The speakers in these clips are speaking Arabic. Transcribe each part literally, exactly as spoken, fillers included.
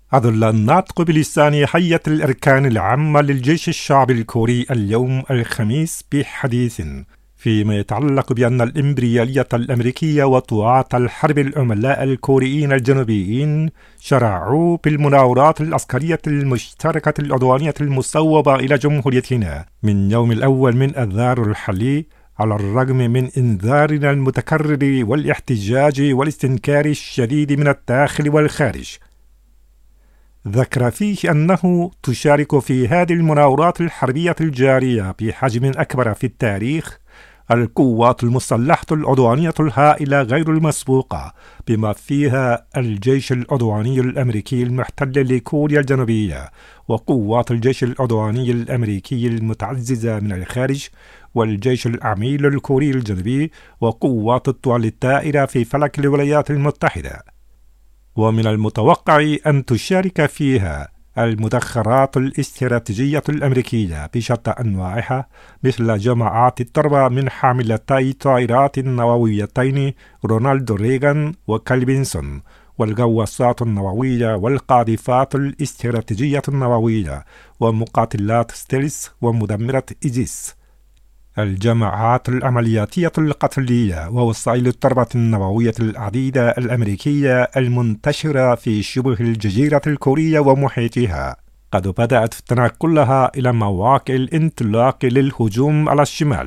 أظل الناطق بلسان هيئة الأركان العامة للجيش الشعبي الكوري اليوم الخميس بحديث فيما يتعلق بأن الإمبريالية الأمريكية وطواعة الحرب العملاء الكوريين الجنوبيين شرعوا بالمناورات العسكرية المشتركة العدوانية المصوبة إلى جمهوريتنا من يوم الأول من أذار الحلي، على الرغم من إنذارنا المتكرر والاحتجاج والاستنكار الشديد من الداخل والخارج. ذكر فيه أنه تشارك في هذه المناورات الحربية الجارية بحجم أكبر في التاريخ القوات المسلحة العدوانية الهائلة غير المسبوقة، بما فيها الجيش العدواني الأمريكي المحتل لكوريا الجنوبية، وقوات الجيش العدواني الأمريكي المتعززة من الخارج، والجيش العميل الكوري الجنوبي، وقوات الطوال الطائرة في فلك الولايات المتحدة. ومن المتوقع أن تشارك فيها المدخرات الاستراتيجية الأمريكية بشتى أنواعها، مثل جماعات الضربة من حاملتي طائرات نوويتين رونالد ريغان وكالبنسون، والغواصات النووية والقاذفات الاستراتيجية النووية، ومقاتلات ستيلث ومدمرة إيجيس، الجماعات العملياتية القتلية، ووسائل الضربة النووية العديدة الأمريكية المنتشرة في شبه الجزيرة الكورية ومحيطها، قد بدأت تنقلها إلى مواقع الانطلاق للهجوم على الشمال.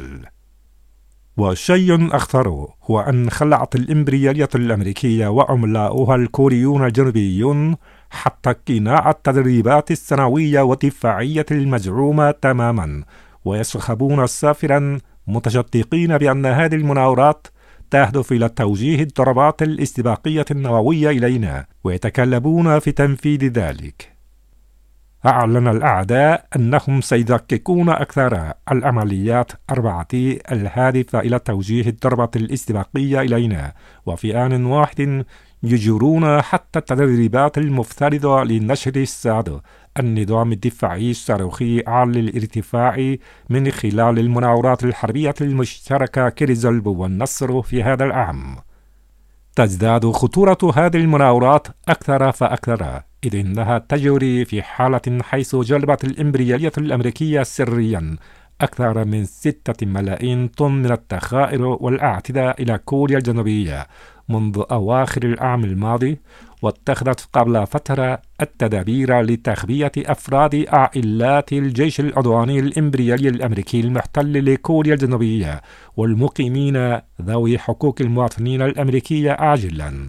وشيء أخطر هو أن خلعت الإمبريالية الأمريكية وعملاؤها الكوريون الجنوبيون حتى قناع التدريبات السنوية والدفاعية المزعومة تماما، ويسخبون سافرا متشدقين بأن هذه المناورات تهدف إلى توجيه الضربات الاستباقية النووية إلينا، ويتكلبون في تنفيذ ذلك. أعلن الأعداء أنهم سيدققون أكثر العمليات أربعة الهادفة إلى توجيه الضربة الاستباقية إلينا، وفي آن واحد يجرون حتى التدريبات المفترضة لنشر الساد النظام الدفاعي الصاروخي عالي الارتفاع من خلال المناورات الحربية المشتركة كريزلب والنصر في هذا العام. تزداد خطورة هذه المناورات أكثر فأكثر، إذ إنها تجري في حالة حيث جلبت الإمبريالية الأمريكية سريا أكثر من ستة ملايين طن من الذخائر والأعتداء إلى كوريا الجنوبية منذ أواخر العام الماضي، واتخذت قبل فترة التدابير لتخبية أفراد عائلات الجيش العدواني الإمبريالي الأمريكي المحتل لكوريا الجنوبية والمقيمين ذوي حقوق المواطنين الأمريكية عاجلا.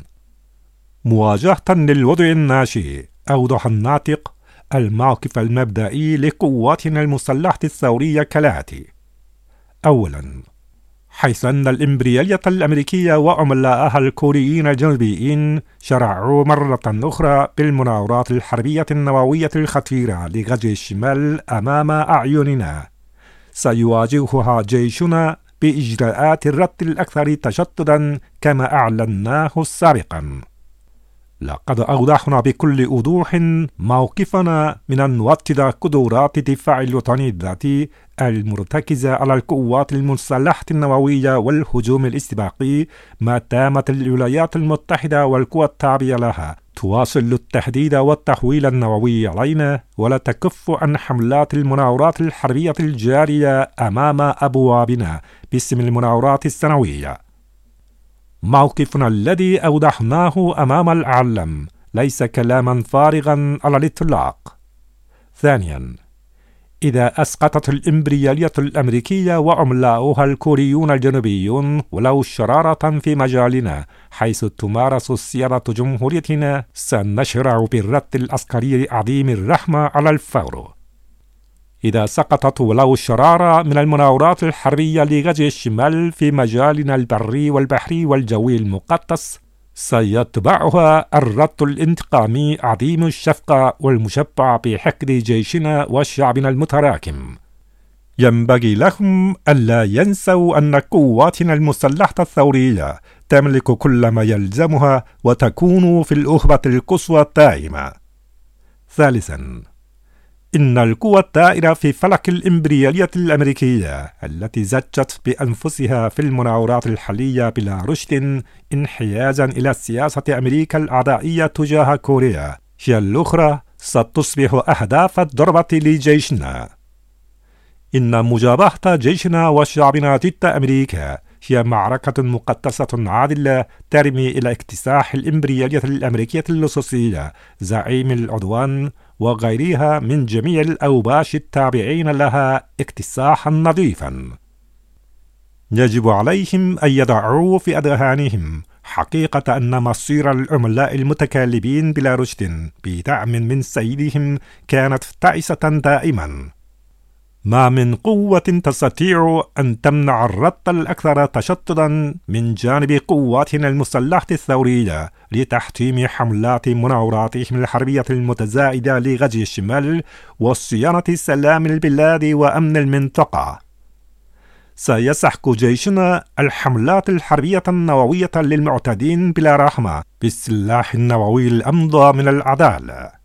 مواجهة للوضع الناشئ، أوضح الناطق الموقف المبدئي لقواتنا المسلحة الثورية كالآتي: أولا، حيث أن الإمبريالية الأمريكية وعملائها الكوريين الجنوبيين شرعوا مرة أخرى بالمناورات الحربية النووية الخطيرة لغزو الشمال أمام أعيننا، سيواجهها جيشنا بإجراءات الرد الأكثر تشددا كما أعلناه سابقا. لقد أوضحنا بكل وضوح موقفنا من أن نوطد قدرات الدفاع الوطني الذاتي المرتكزة على القوات المسلحة النووية والهجوم الاستباقي، ما دامت الولايات المتحدة والقوى التابعة لها تواصل التهديد والتحويل النووي علينا، ولا تكف عن حملات المناورات الحربية الجارية أمام أبوابنا باسم المناورات السنوية. موقفنا الذي أوضحناه أمام العالم ليس كلاما فارغا على الإطلاق. ثانيا، إذا أسقطت الإمبريالية الأمريكية وعملاؤها الكوريون الجنوبيون ولو شرارة في مجالنا حيث تمارس سيادة جمهوريتنا، سنشرع بالرد العسكري عظيم الرحمة على الفور. إذا سقطت ولو شرارة من المناورات الحربية لغزو الشمال في مجالنا البري والبحري والجوي المقدس، سيتبعها الرد الانتقامي عظيم الشفقة والمشبع بحقد جيشنا وشعبنا المتراكم. ينبغي لهم ألا ينسوا أن قواتنا المسلحة الثورية تملك كل ما يلزمها وتكون في الأخبة القصوى الدائمة. ثالثا، إن القوى الدائرة في فلك الإمبريالية الأمريكية التي زجت بأنفسها في المناورات الحالية بلا رشد انحيازا إلى سياسة أمريكا العدائية تجاه كوريا، هي الأخرى ستصبح أهداف الضربة لجيشنا. إن مجابهة جيشنا وشعبنا ضد أمريكا هي معركة مقدسة عادلة ترمي إلى اكتساح الإمبريالية الأمريكية اللصوصية زعيم العدوان وغيرها من جميع الأوباش التابعين لها اكتساحا نظيفا. يجب عليهم أن يضعوا في أذهانهم حقيقة أن مصير العملاء المتكالبين بلا رشد بدعم من سيدهم كانت تعيسة دائما. ما من قوة تستطيع أن تمنع الرد الأكثر تشددا من جانب قواتنا المسلحة الثورية لتحطيم حملات مناوراتهم الحربية المتزايدة لغزو الشمال وصيانة سلام البلاد وأمن المنطقة. سيسحق جيشنا الحملات الحربية النووية للمعتدين بلا رحمة بالسلاح النووي الأمضى من العدالة.